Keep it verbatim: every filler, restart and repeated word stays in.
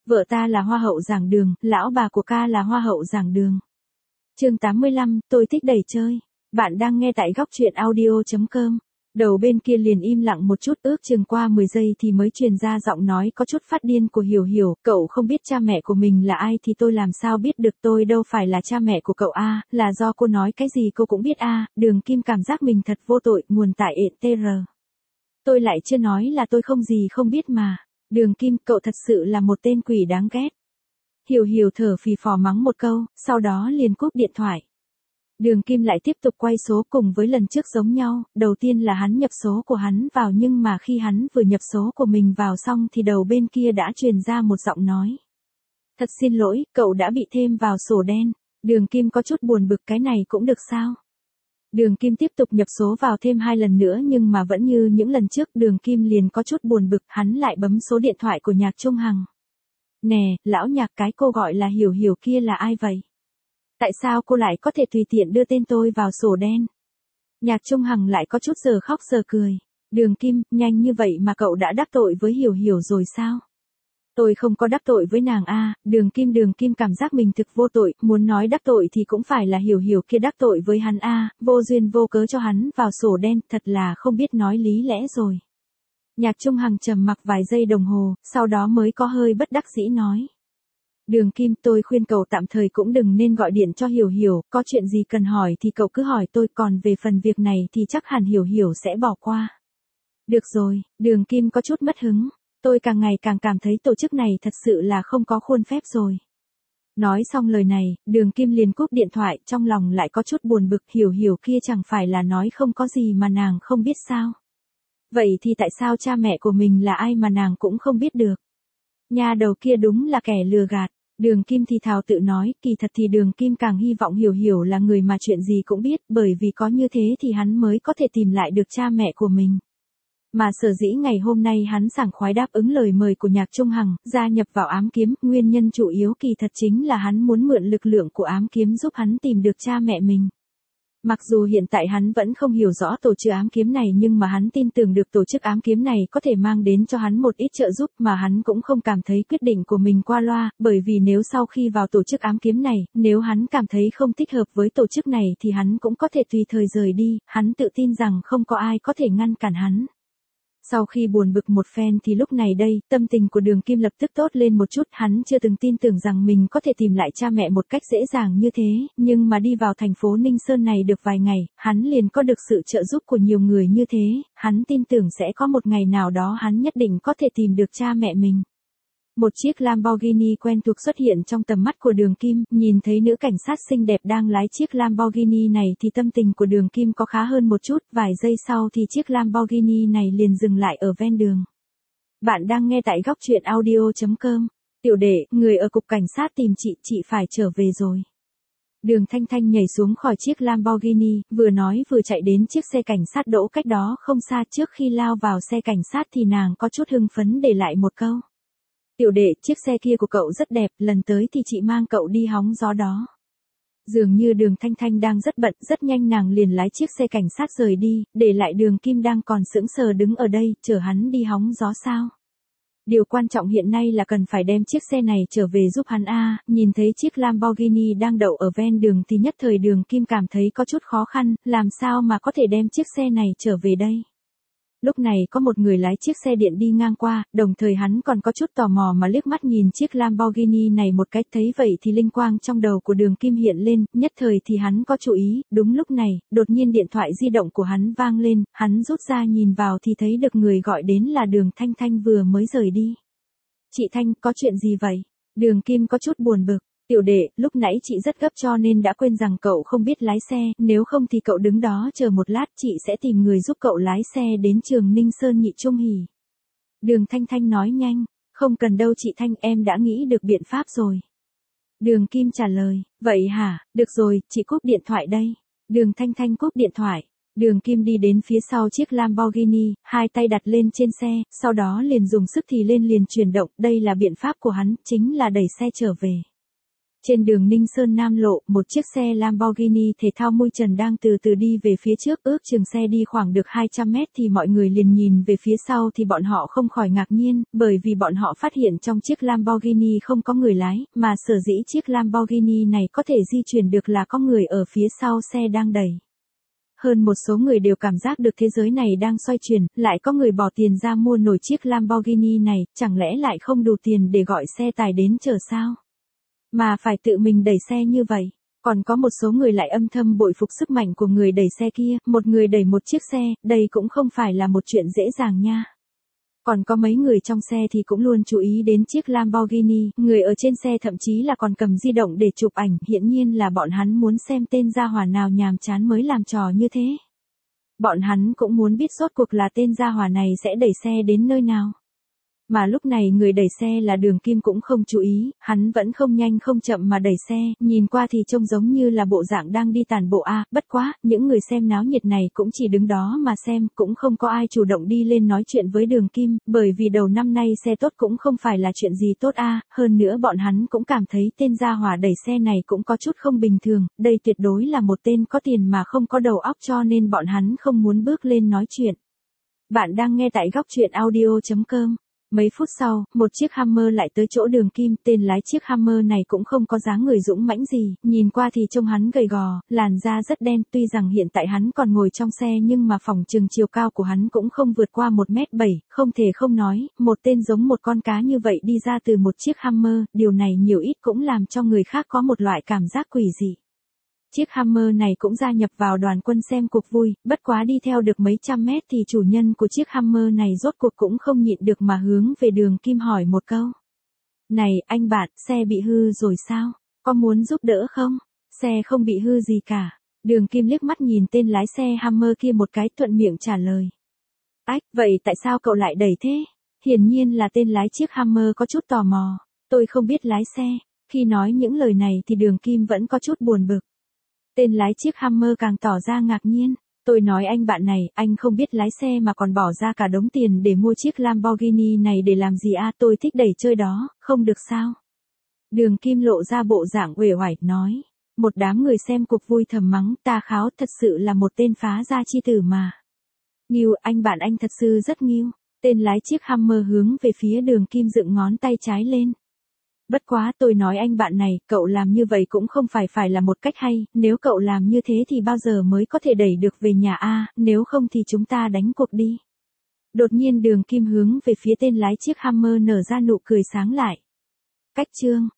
Vợ ta là hoa hậu giảng đường, lão bà của ca là hoa hậu giảng đường. Chương tám mươi lăm, tôi thích đẩy chơi. Bạn đang nghe tại góc truyện audio chấm com. Đầu bên kia liền im lặng một chút, ước chừng qua mười giây thì mới truyền ra giọng nói có chút phát điên của Hiểu Hiểu. Cậu không biết cha mẹ của mình là ai thì tôi làm sao biết được, tôi đâu phải là cha mẹ của cậu a, à, là do cô nói cái gì cô cũng biết a. À. Đường Kim cảm giác mình thật vô tội, nguồn tại ện tê rờ. Tôi lại chưa nói là tôi không gì không biết mà. Đường Kim, cậu thật sự là một tên quỷ đáng ghét. Hiểu Hiểu thở phì phò mắng một câu, sau đó liền cúp điện thoại. Đường Kim lại tiếp tục quay số cùng với lần trước giống nhau, đầu tiên là hắn nhập số của hắn vào nhưng mà khi hắn vừa nhập số của mình vào xong thì đầu bên kia đã truyền ra một giọng nói. Thật xin lỗi, cậu đã bị thêm vào sổ đen. Đường Kim có chút buồn bực, cái này cũng được sao? Đường Kim tiếp tục nhập số vào thêm hai lần nữa nhưng mà vẫn như những lần trước, Đường Kim liền có chút buồn bực, hắn lại bấm số điện thoại của Nhạc Trung Hằng. Nè, lão Nhạc, cái cô gọi là Hiểu Hiểu kia là ai vậy? Tại sao cô lại có thể tùy tiện đưa tên tôi vào sổ đen? Nhạc Trung Hằng lại có chút giờ khóc giờ cười. Đường Kim, nhanh như vậy mà cậu đã đắc tội với Hiểu Hiểu rồi sao? Tôi không có đắc tội với nàng a. À. Đường Kim Đường Kim cảm giác mình thực vô tội, muốn nói đắc tội thì cũng phải là Hiểu Hiểu kia đắc tội với hắn a, à. Vô duyên vô cớ cho hắn vào sổ đen, thật là không biết nói lý lẽ rồi. Nhạc Trung Hằng trầm mặc vài giây đồng hồ, sau đó mới có hơi bất đắc dĩ nói. Đường Kim, tôi khuyên cậu tạm thời cũng đừng nên gọi điện cho Hiểu Hiểu, có chuyện gì cần hỏi thì cậu cứ hỏi tôi, còn về phần việc này thì chắc hẳn Hiểu Hiểu sẽ bỏ qua. Được rồi, Đường Kim có chút mất hứng, tôi càng ngày càng cảm thấy tổ chức này thật sự là không có khuôn phép rồi. Nói xong lời này, Đường Kim liền cúp điện thoại, trong lòng lại có chút buồn bực, Hiểu Hiểu kia chẳng phải là nói không có gì mà nàng không biết sao. Vậy thì tại sao cha mẹ của mình là ai mà nàng cũng không biết được? Nhà đầu kia đúng là kẻ lừa gạt. Đường Kim thì thào tự nói, kỳ thật thì Đường Kim càng hy vọng Hiểu Hiểu là người mà chuyện gì cũng biết, bởi vì có như thế thì hắn mới có thể tìm lại được cha mẹ của mình. Mà sở dĩ ngày hôm nay hắn sảng khoái đáp ứng lời mời của Nhạc Trung Hằng, gia nhập vào ám kiếm, nguyên nhân chủ yếu kỳ thật chính là hắn muốn mượn lực lượng của ám kiếm giúp hắn tìm được cha mẹ mình. Mặc dù hiện tại hắn vẫn không hiểu rõ tổ chức ám kiếm này nhưng mà hắn tin tưởng được tổ chức ám kiếm này có thể mang đến cho hắn một ít trợ giúp, mà hắn cũng không cảm thấy quyết định của mình qua loa, bởi vì nếu sau khi vào tổ chức ám kiếm này, nếu hắn cảm thấy không thích hợp với tổ chức này thì hắn cũng có thể tùy thời rời đi, hắn tự tin rằng không có ai có thể ngăn cản hắn. Sau khi buồn bực một phen thì lúc này đây, tâm tình của Đường Kim lập tức tốt lên một chút, hắn chưa từng tin tưởng rằng mình có thể tìm lại cha mẹ một cách dễ dàng như thế, nhưng mà đi vào thành phố Ninh Sơn này được vài ngày, hắn liền có được sự trợ giúp của nhiều người như thế, hắn tin tưởng sẽ có một ngày nào đó hắn nhất định có thể tìm được cha mẹ mình. Một chiếc Lamborghini quen thuộc xuất hiện trong tầm mắt của Đường Kim, nhìn thấy nữ cảnh sát xinh đẹp đang lái chiếc Lamborghini này thì tâm tình của Đường Kim có khá hơn một chút, vài giây sau thì chiếc Lamborghini này liền dừng lại ở ven đường. Bạn đang nghe tại góc truyện audio chấm com. Tiểu đệ, người ở cục cảnh sát tìm chị, chị phải trở về rồi. Đường Thanh Thanh nhảy xuống khỏi chiếc Lamborghini, vừa nói vừa chạy đến chiếc xe cảnh sát đỗ cách đó không xa, trước khi lao vào xe cảnh sát thì nàng có chút hưng phấn để lại một câu. Tiểu đệ, chiếc xe kia của cậu rất đẹp, lần tới thì chị mang cậu đi hóng gió đó. Dường như Đường Thanh Thanh đang rất bận, rất nhanh nàng liền lái chiếc xe cảnh sát rời đi, để lại Đường Kim đang còn sững sờ đứng ở đây, chở hắn đi hóng gió sao? Điều quan trọng hiện nay là cần phải đem chiếc xe này trở về giúp hắn a. À. Nhìn thấy chiếc Lamborghini đang đậu ở ven đường thì nhất thời Đường Kim cảm thấy có chút khó khăn, làm sao mà có thể đem chiếc xe này trở về đây? Lúc này có một người lái chiếc xe điện đi ngang qua, đồng thời hắn còn có chút tò mò mà liếc mắt nhìn chiếc Lamborghini này một cách, thấy vậy thì linh quang trong đầu của Đường Kim hiện lên, nhất thời thì hắn có chú ý, đúng lúc này, đột nhiên điện thoại di động của hắn vang lên, hắn rút ra nhìn vào thì thấy được người gọi đến là Đường Thanh Thanh vừa mới rời đi. Chị Thanh, có chuyện gì vậy? Đường Kim có chút buồn bực. Tiểu đệ, lúc nãy chị rất gấp cho nên đã quên rằng cậu không biết lái xe, nếu không thì cậu đứng đó chờ một lát, chị sẽ tìm người giúp cậu lái xe đến trường Ninh Sơn Nhị Trung Hỉ. Đường Thanh Thanh nói nhanh, không cần đâu chị Thanh, em đã nghĩ được biện pháp rồi. Đường Kim trả lời, vậy hả, được rồi, chị cúp điện thoại đây. Đường Thanh Thanh cúp điện thoại. Đường Kim đi đến phía sau chiếc Lamborghini, hai tay đặt lên trên xe, sau đó liền dùng sức thì lên liền chuyển động, đây là biện pháp của hắn, chính là đẩy xe trở về. Trên đường Ninh Sơn Nam Lộ, một chiếc xe Lamborghini thể thao mui trần đang từ từ đi về phía trước, ước chừng xe đi khoảng được hai trăm mét thì mọi người liền nhìn về phía sau thì bọn họ không khỏi ngạc nhiên, bởi vì bọn họ phát hiện trong chiếc Lamborghini không có người lái, mà sở dĩ chiếc Lamborghini này có thể di chuyển được là có người ở phía sau xe đang đẩy. Hơn một số người đều cảm giác được thế giới này đang xoay chuyển, lại có người bỏ tiền ra mua nổi chiếc Lamborghini này, chẳng lẽ lại không đủ tiền để gọi xe tài đến chở sao? Mà phải tự mình đẩy xe như vậy. Còn có một số người lại âm thầm bội phục sức mạnh của người đẩy xe kia, một người đẩy một chiếc xe, đây cũng không phải là một chuyện dễ dàng nha. Còn có mấy người trong xe thì cũng luôn chú ý đến chiếc Lamborghini, người ở trên xe thậm chí là còn cầm di động để chụp ảnh, hiển nhiên là bọn hắn muốn xem tên gia hỏa nào nhàm chán mới làm trò như thế. Bọn hắn cũng muốn biết rốt cuộc là tên gia hỏa này sẽ đẩy xe đến nơi nào. Mà lúc này người đẩy xe là Đường Kim cũng không chú ý, hắn vẫn không nhanh không chậm mà đẩy xe, nhìn qua thì trông giống như là bộ dạng đang đi tản bộ a, bất quá, những người xem náo nhiệt này cũng chỉ đứng đó mà xem, cũng không có ai chủ động đi lên nói chuyện với Đường Kim, bởi vì đầu năm nay xe tốt cũng không phải là chuyện gì tốt a, hơn nữa bọn hắn cũng cảm thấy tên gia hỏa đẩy xe này cũng có chút không bình thường, đây tuyệt đối là một tên có tiền mà không có đầu óc cho nên bọn hắn không muốn bước lên nói chuyện. Bạn đang nghe tại góc truyện audio chấm com. Mấy phút sau, một chiếc Hummer lại tới chỗ Đường Kim, tên lái chiếc Hummer này cũng không có dáng người dũng mãnh gì, nhìn qua thì trông hắn gầy gò, làn da rất đen, tuy rằng hiện tại hắn còn ngồi trong xe nhưng mà phỏng chừng chiều cao của hắn cũng không vượt qua một mét bảy, không thể không nói, một tên giống một con cá như vậy đi ra từ một chiếc Hummer, điều này nhiều ít cũng làm cho người khác có một loại cảm giác quỷ dị. Chiếc Hummer này cũng gia nhập vào đoàn quân xem cuộc vui, bất quá đi theo được mấy trăm mét thì chủ nhân của chiếc Hummer này rốt cuộc cũng không nhịn được mà hướng về Đường Kim hỏi một câu. Này, anh bạn, xe bị hư rồi sao? Có muốn giúp đỡ không? Xe không bị hư gì cả. Đường Kim liếc mắt nhìn tên lái xe Hummer kia một cái thuận miệng trả lời. Ách, vậy tại sao cậu lại đẩy thế? Hiển nhiên là tên lái chiếc Hummer có chút tò mò. Tôi không biết lái xe. Khi nói những lời này thì Đường Kim vẫn có chút buồn bực. Tên lái chiếc Hummer càng tỏ ra ngạc nhiên. Tôi nói anh bạn này, anh không biết lái xe mà còn bỏ ra cả đống tiền để mua chiếc Lamborghini này để làm gì à, tôi thích đẩy chơi đó, không được sao? Đường Kim lộ ra bộ dạng uể oải, nói. Một đám người xem cuộc vui thầm mắng, ta kháo thật sự là một tên phá gia chi tử mà. Nghiêu, anh bạn anh thật sự rất nghiêu. Tên lái chiếc Hummer hướng về phía Đường Kim dựng ngón tay trái lên. Bất quá tôi nói anh bạn này, cậu làm như vậy cũng không phải phải là một cách hay, nếu cậu làm như thế thì bao giờ mới có thể đẩy được về nhà a, nếu không thì chúng ta đánh cuộc đi. Đột nhiên Đường Kim hướng về phía tên lái chiếc Hummer nở ra nụ cười sáng lại. Cách chương